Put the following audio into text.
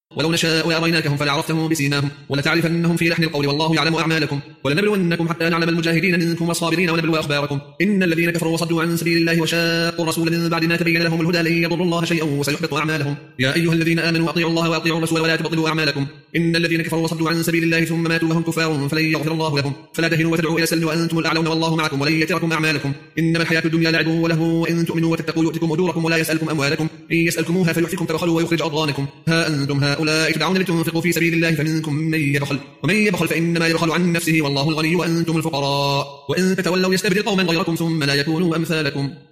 ولو نشاء لأريناكهم فلعرفتهم بسيماهم ولتعرفنهم في لحن القول والله يعلم أعمالكم ولنبلونكم حتى نعلم المجاهدين منكم والصابرين ونبلو أخباركم إن الذين كفروا وصدوا عن سبيل الله وشاقوا الرسول من بعد ما تبين لهم الهدى لن يضروا الله شيئا وسيحبط أعمالهم يا أيها الذين آمنوا أطيعوا الله وأطيعوا الرسول ولا تبطلوا أعمالكم إن الذين كفروا وصدوا عن سبيل الله ثم ماتوا وهم كفار فلن يغفر الله لهم فلا تهنوا وتدعوا إلى السلم وأنتم الأعلون والله معكم ولن يتركم أعمالكم إنما الحياة الدنيا لعب وله وإن تؤمنوا وتتقوا يؤتكم أجوركم ولا يسألكم أموالكم إن يسألكموها فيحفكم تبخلوا ويخرج أضغانكم ها أنتم هؤلاء تدعون لتنفقوا في سبيل الله فمنكم من يبخل ومن يبخل فإنما يبخل عن نفسه والله الغني وأنتم الفقراء وإن تتولوا يستبدل قوما غيركم ثم لا يكونوا أمثالكم